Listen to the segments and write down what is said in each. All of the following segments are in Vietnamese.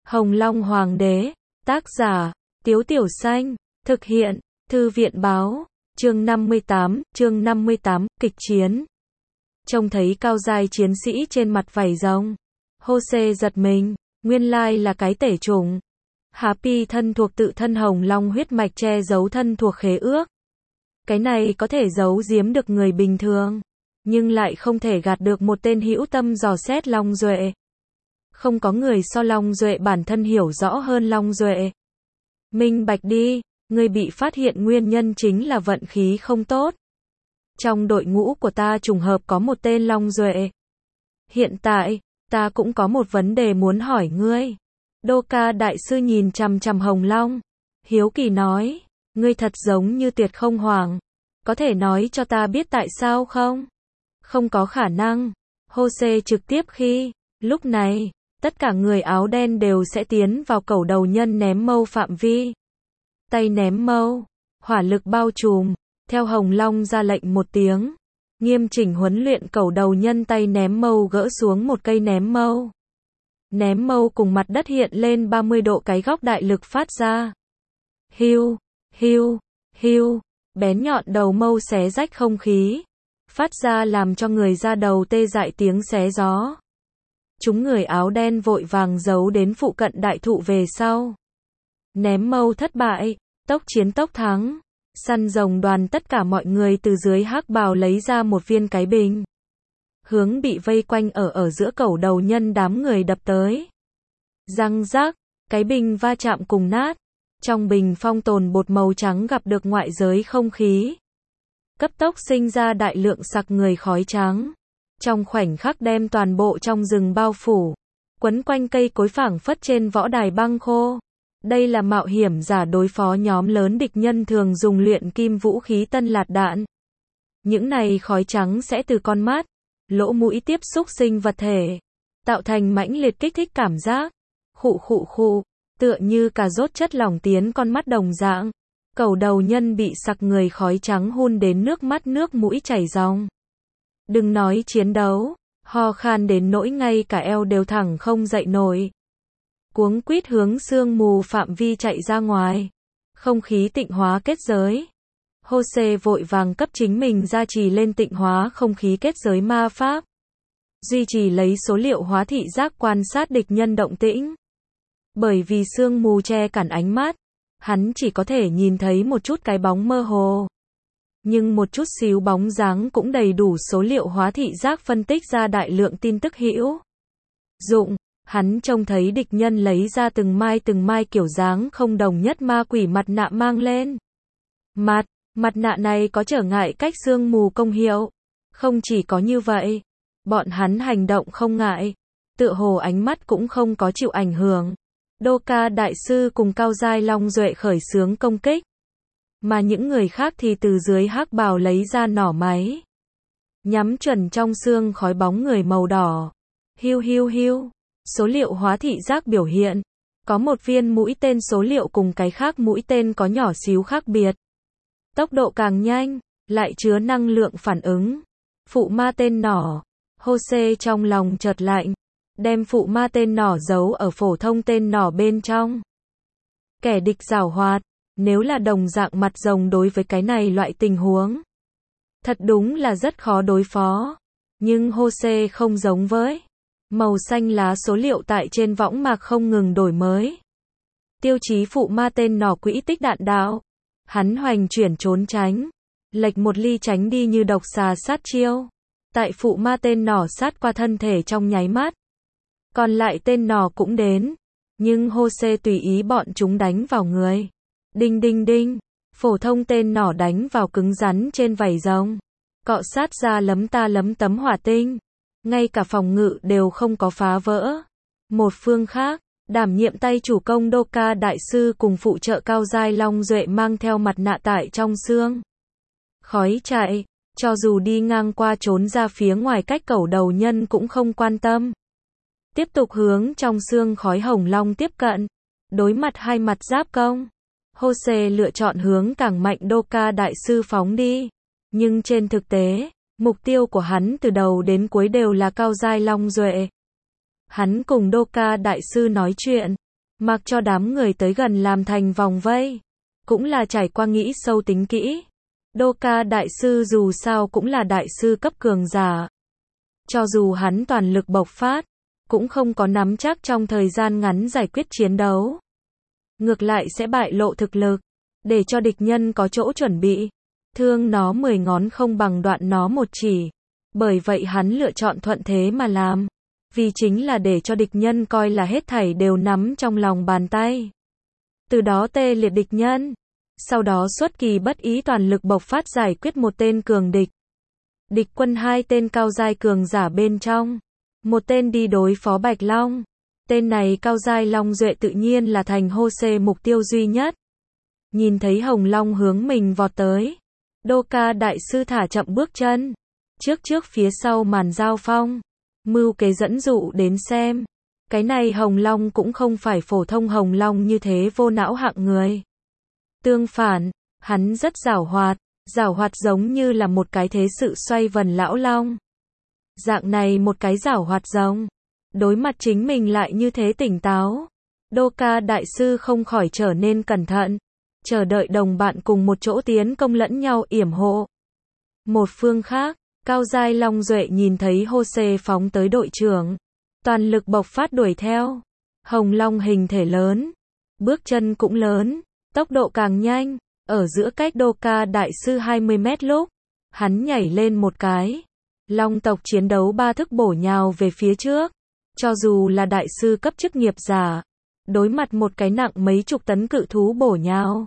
Hồng Long Hoàng đế, tác giả, Tiếu Tiểu Xanh, thực hiện, Thư viện báo, chương 58, kịch chiến. Trông thấy cao giai chiến sĩ trên mặt vảy rồng. Jose giật mình, nguyên lai là cái tể chủng. Happy thân thuộc tự thân Hồng Long huyết mạch che giấu thân thuộc khế ước. Cái này có thể giấu giếm được người bình thường, nhưng lại không thể gạt được một tên hữu tâm dò xét Long Duệ. Không có người so Long Duệ bản thân hiểu rõ hơn Long Duệ. Minh bạch đi, người bị phát hiện nguyên nhân chính là vận khí không tốt. Trong đội ngũ của ta trùng hợp có một tên Long Duệ. Hiện tại, ta cũng có một vấn đề muốn hỏi ngươi. Đô Ca đại sư nhìn chằm chằm Hồng Long, hiếu kỳ nói, ngươi thật giống như Tiệt Không Hoàng, có thể nói cho ta biết tại sao không? Không có khả năng. Jose trực tiếp khi, lúc này, tất cả người áo đen đều sẽ tiến vào cẩu đầu nhân ném mâu phạm vi. Tay ném mâu, hỏa lực bao trùm, theo Hồng Long ra lệnh một tiếng, nghiêm chỉnh huấn luyện cẩu đầu nhân tay ném mâu gỡ xuống một cây ném mâu. Ném mâu cùng mặt đất hiện lên 30 độ cái góc đại lực phát ra. Hiu, hiu, hiu, bén nhọn đầu mâu xé rách không khí, phát ra làm cho người da đầu tê dại tiếng xé gió. Chúng người áo đen vội vàng giấu đến phụ cận đại thụ về sau. Ném mâu thất bại, tốc chiến tốc thắng. Săn rồng đoàn tất cả mọi người từ dưới hắc bào lấy ra một viên cái bình. Hướng bị vây quanh ở giữa cẩu đầu nhân đám người đập tới. Răng rác, cái bình va chạm cùng nát. Trong bình phong tồn bột màu trắng gặp được ngoại giới không khí. Cấp tốc sinh ra đại lượng sặc người khói trắng. Trong khoảnh khắc đem toàn bộ trong rừng bao phủ. Quấn quanh cây cối phảng phất trên võ đài băng khô. Đây là mạo hiểm giả đối phó nhóm lớn địch nhân thường dùng luyện kim vũ khí tân lạt đạn. Những này khói trắng sẽ từ con mắt, lỗ mũi tiếp xúc sinh vật thể, tạo thành mãnh liệt kích thích cảm giác. Khụ, tựa như cà rốt chất lỏng tiến con mắt đồng dạng. Cẩu đầu nhân bị sặc người khói trắng hun đến nước mắt nước mũi chảy ròng. Đừng nói chiến đấu, ho khan đến nỗi ngay cả eo đều thẳng không dậy nổi. Cuống quýt hướng sương mù phạm vi chạy ra ngoài. Không khí tịnh hóa kết giới. Jose vội vàng cấp chính mình gia trì lên tịnh hóa không khí kết giới ma pháp. Duy trì lấy số liệu hóa thị giác quan sát địch nhân động tĩnh. Bởi vì sương mù che cản ánh mắt, hắn chỉ có thể nhìn thấy một chút cái bóng mơ hồ. Nhưng một chút xíu bóng dáng cũng đầy đủ số liệu hóa thị giác phân tích ra đại lượng tin tức hữu dụng. Hắn trông thấy địch nhân lấy ra từng mai kiểu dáng không đồng nhất ma quỷ mặt nạ mang lên. Mặt nạ này có trở ngại cách sương mù công hiệu. Không chỉ có như vậy, bọn hắn hành động không ngại, tựa hồ ánh mắt cũng không có chịu ảnh hưởng. Đô Ca đại sư cùng cao giai Long Duệ khởi xướng công kích, mà những người khác thì từ dưới hắc bào lấy ra nỏ máy, nhắm chuẩn trong sương khói bóng người màu đỏ. Hiu. Số liệu hóa thị giác biểu hiện, có một viên mũi tên số liệu cùng cái khác mũi tên có nhỏ xíu khác biệt. Tốc độ càng nhanh, lại chứa năng lượng phản ứng. Phụ ma tên nỏ. Jose trong lòng chợt lạnh, đem phụ ma tên nỏ giấu ở phổ thông tên nỏ bên trong. Kẻ địch giảo hoạt, nếu là đồng dạng mặt rồng đối với cái này loại tình huống, thật đúng là rất khó đối phó. Nhưng Jose không giống với. Màu xanh lá số liệu tại trên võng mạc không ngừng đổi mới. Tiêu chí phụ ma tên nỏ quỹ tích đạn đạo. Hắn hoành chuyển trốn tránh, lệch một ly tránh đi như độc xà sát chiêu. Tại phụ ma tên nỏ sát qua thân thể trong nháy mắt. Còn lại tên nỏ cũng đến, nhưng Jose tùy ý bọn chúng đánh vào người. Đinh. Phổ thông tên nỏ đánh vào cứng rắn trên vảy rồng, cọ sát ra lấm ta lấm tấm hỏa tinh. Ngay cả phòng ngự đều không có phá vỡ. Một phương khác, đảm nhiệm tay chủ công Đô Ca đại sư cùng phụ trợ cao giai Long Duệ mang theo mặt nạ tại trong sương khói chạy, cho dù đi ngang qua trốn ra phía ngoài cách cẩu đầu nhân cũng không quan tâm. Tiếp tục hướng trong sương khói Hồng Long tiếp cận, đối mặt hai mặt giáp công. Jose lựa chọn hướng càng mạnh Đô Ca đại sư phóng đi, nhưng trên thực tế, mục tiêu của hắn từ đầu đến cuối đều là cao giai Long Duệ. Hắn cùng Đô Ca đại sư nói chuyện, mặc cho đám người tới gần làm thành vòng vây. Cũng là trải qua nghĩ sâu tính kỹ. Đô Ca đại sư dù sao cũng là đại sư cấp cường giả. Cho dù hắn toàn lực bộc phát, cũng không có nắm chắc trong thời gian ngắn giải quyết chiến đấu. Ngược lại sẽ bại lộ thực lực, để cho địch nhân có chỗ chuẩn bị. Thương nó 10 ngón không bằng đoạn nó một chỉ. Bởi vậy hắn lựa chọn thuận thế mà làm. Vì chính là để cho địch nhân coi là hết thảy đều nắm trong lòng bàn tay. Từ đó tê liệt địch nhân. Sau đó xuất kỳ bất ý toàn lực bộc phát giải quyết một tên cường địch. Địch quân 2 tên cao giai cường giả bên trong. Một tên đi đối phó Bạch Long. Tên này cao giai Long Duệ tự nhiên là thành Hô-xê mục tiêu duy nhất. Nhìn thấy Hồng Long hướng mình vọt tới. Đô Ca đại sư thả chậm bước chân. Trước phía sau màn giao phong. Mưu kế dẫn dụ đến xem. Cái này Hồng Long cũng không phải phổ thông Hồng Long như thế vô não hạng người. Tương phản, hắn rất giảo hoạt giống như là một cái thế sự xoay vần lão long. Dạng này một cái giảo hoạt rồng, đối mặt chính mình lại như thế tỉnh táo. Đô Ca đại sư không khỏi trở nên cẩn thận, chờ đợi đồng bạn cùng một chỗ tiến công lẫn nhau yểm hộ. Một phương khác, cao giai Long Duệ nhìn thấy Hô-xê phóng tới đội trưởng, toàn lực bộc phát đuổi theo. Hồng Long hình thể lớn, bước chân cũng lớn, tốc độ càng nhanh, ở giữa cách Đô Ca đại sư 20 mét lúc, hắn nhảy lên một cái. Long tộc chiến đấu 3 thức bổ nhào về phía trước. Cho dù là đại sư cấp chức nghiệp giả, đối mặt một cái nặng mấy chục tấn cự thú bổ nhào,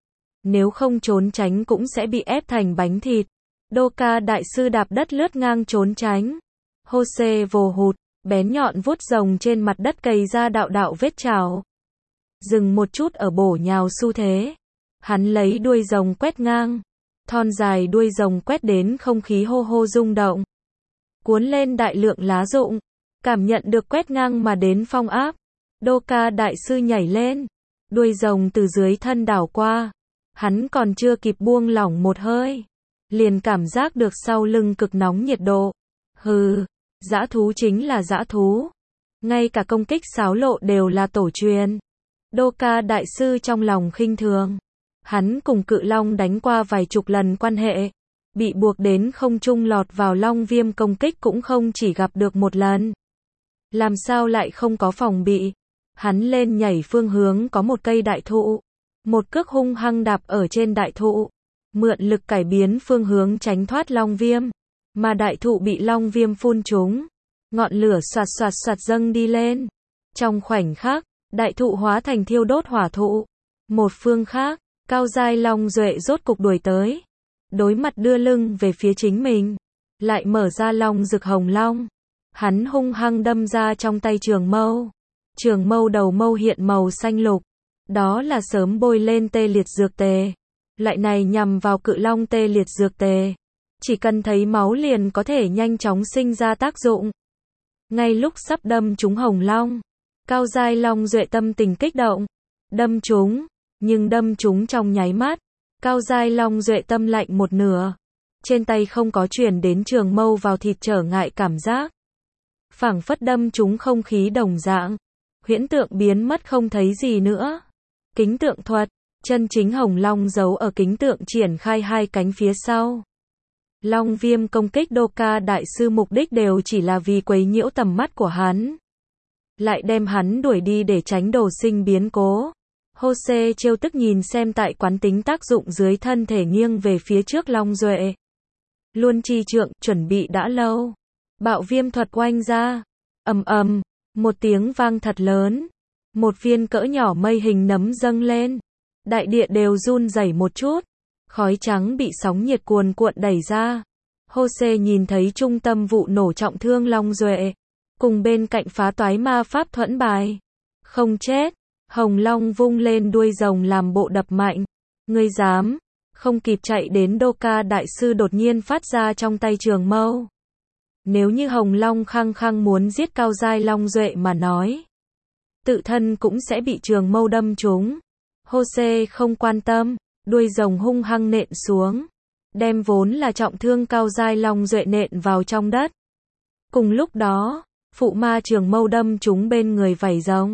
nếu không trốn tránh cũng sẽ bị ép thành bánh thịt. Đô Ca đại sư đạp đất lướt ngang trốn tránh. Hô-xê vồ hụt, bén nhọn vuốt rồng trên mặt đất cày ra đạo đạo vết trào. Dừng một chút ở bổ nhào xu thế. Hắn lấy đuôi rồng quét ngang. Thon dài đuôi rồng quét đến không khí hô hô rung động. Cuốn lên đại lượng lá rụng. Cảm nhận được quét ngang mà đến phong áp. Đô Ca đại sư nhảy lên. Đuôi rồng từ dưới thân đảo qua. Hắn còn chưa kịp buông lỏng một hơi. Liền cảm giác được sau lưng cực nóng nhiệt độ. Hừ, dã thú chính là dã thú. Ngay cả công kích xáo lộ đều là tổ truyền. Đô Ca đại sư trong lòng khinh thường. Hắn cùng cự long đánh qua vài chục lần quan hệ. Bị buộc đến không trung lọt vào long viêm công kích cũng không chỉ gặp được một lần. Làm sao lại không có phòng bị. Hắn lên nhảy phương hướng có một cây đại thụ. Một cước hung hăng đạp ở trên đại thụ. Mượn lực cải biến phương hướng tránh thoát long viêm. Mà đại thụ bị long viêm phun trúng. Ngọn lửa xoạt xoạt xoạt dâng đi lên. Trong khoảnh khắc, đại thụ hóa thành thiêu đốt hỏa thụ. Một phương khác, cao giai Long Duệ rốt cục đuổi tới. Đối mặt đưa lưng về phía chính mình. Lại mở ra long rực hồng long. Hắn hung hăng đâm ra trong tay trường mâu. Trường mâu đầu mâu hiện màu xanh lục. Đó là sớm bôi lên tê liệt dược tề. Loại này nhằm vào cự long tê liệt dược tề. Chỉ cần thấy máu liền có thể nhanh chóng sinh ra tác dụng. Ngay lúc sắp đâm trúng hồng long, cao giai Long Duệ tâm tình kích động. Đâm trúng, nhưng đâm trúng trong nháy mắt. Cao giai Long Duệ tâm lạnh một nửa. Trên tay không có truyền đến trường mâu vào thịt trở ngại cảm giác. Phảng phất đâm trúng không khí đồng dạng. Huyễn tượng biến mất không thấy gì nữa. Kính tượng thuật, chân chính hồng long giấu ở kính tượng triển khai 2 cánh phía sau. Long viêm công kích Đô Ca đại sư mục đích đều chỉ là vì quấy nhiễu tầm mắt của hắn. Lại đem hắn đuổi đi để tránh đồ sinh biến cố. Hô-xê trêu tức nhìn xem tại quán tính tác dụng dưới thân thể nghiêng về phía trước Long Duệ. Luôn chi trượng, chuẩn bị đã lâu. Bạo viêm thuật oanh ra. Ầm ầm, một tiếng vang thật lớn. Một viên cỡ nhỏ mây hình nấm dâng lên. Đại địa đều run rẩy một chút. Khói trắng bị sóng nhiệt cuồn cuộn đẩy ra. Hô-xê nhìn thấy trung tâm vụ nổ trọng thương Long Duệ. Cùng bên cạnh phá toái ma pháp thuẫn bài. Không chết. Hồng Long vung lên đuôi rồng làm bộ đập mạnh. Ngươi dám. Không kịp chạy đến Đô Ca đại sư đột nhiên phát ra trong tay trường mâu. Nếu như Hồng Long khăng khăng muốn giết cao giai Long Duệ mà nói. Tự thân cũng sẽ bị trường mâu đâm trúng. Hô-xê không quan tâm. Đuôi rồng hung hăng nện xuống. Đem vốn là trọng thương cao giai Long Duệ nện vào trong đất. Cùng lúc đó, phụ ma trường mâu đâm trúng bên người vảy rồng.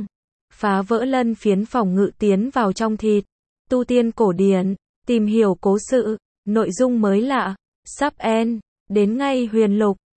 phá vỡ lân phiến phòng ngự tiến vào trong thịt. Tu tiên cổ điển, tìm hiểu cố sự, nội dung mới lạ, sub end, đến ngay huyền lục.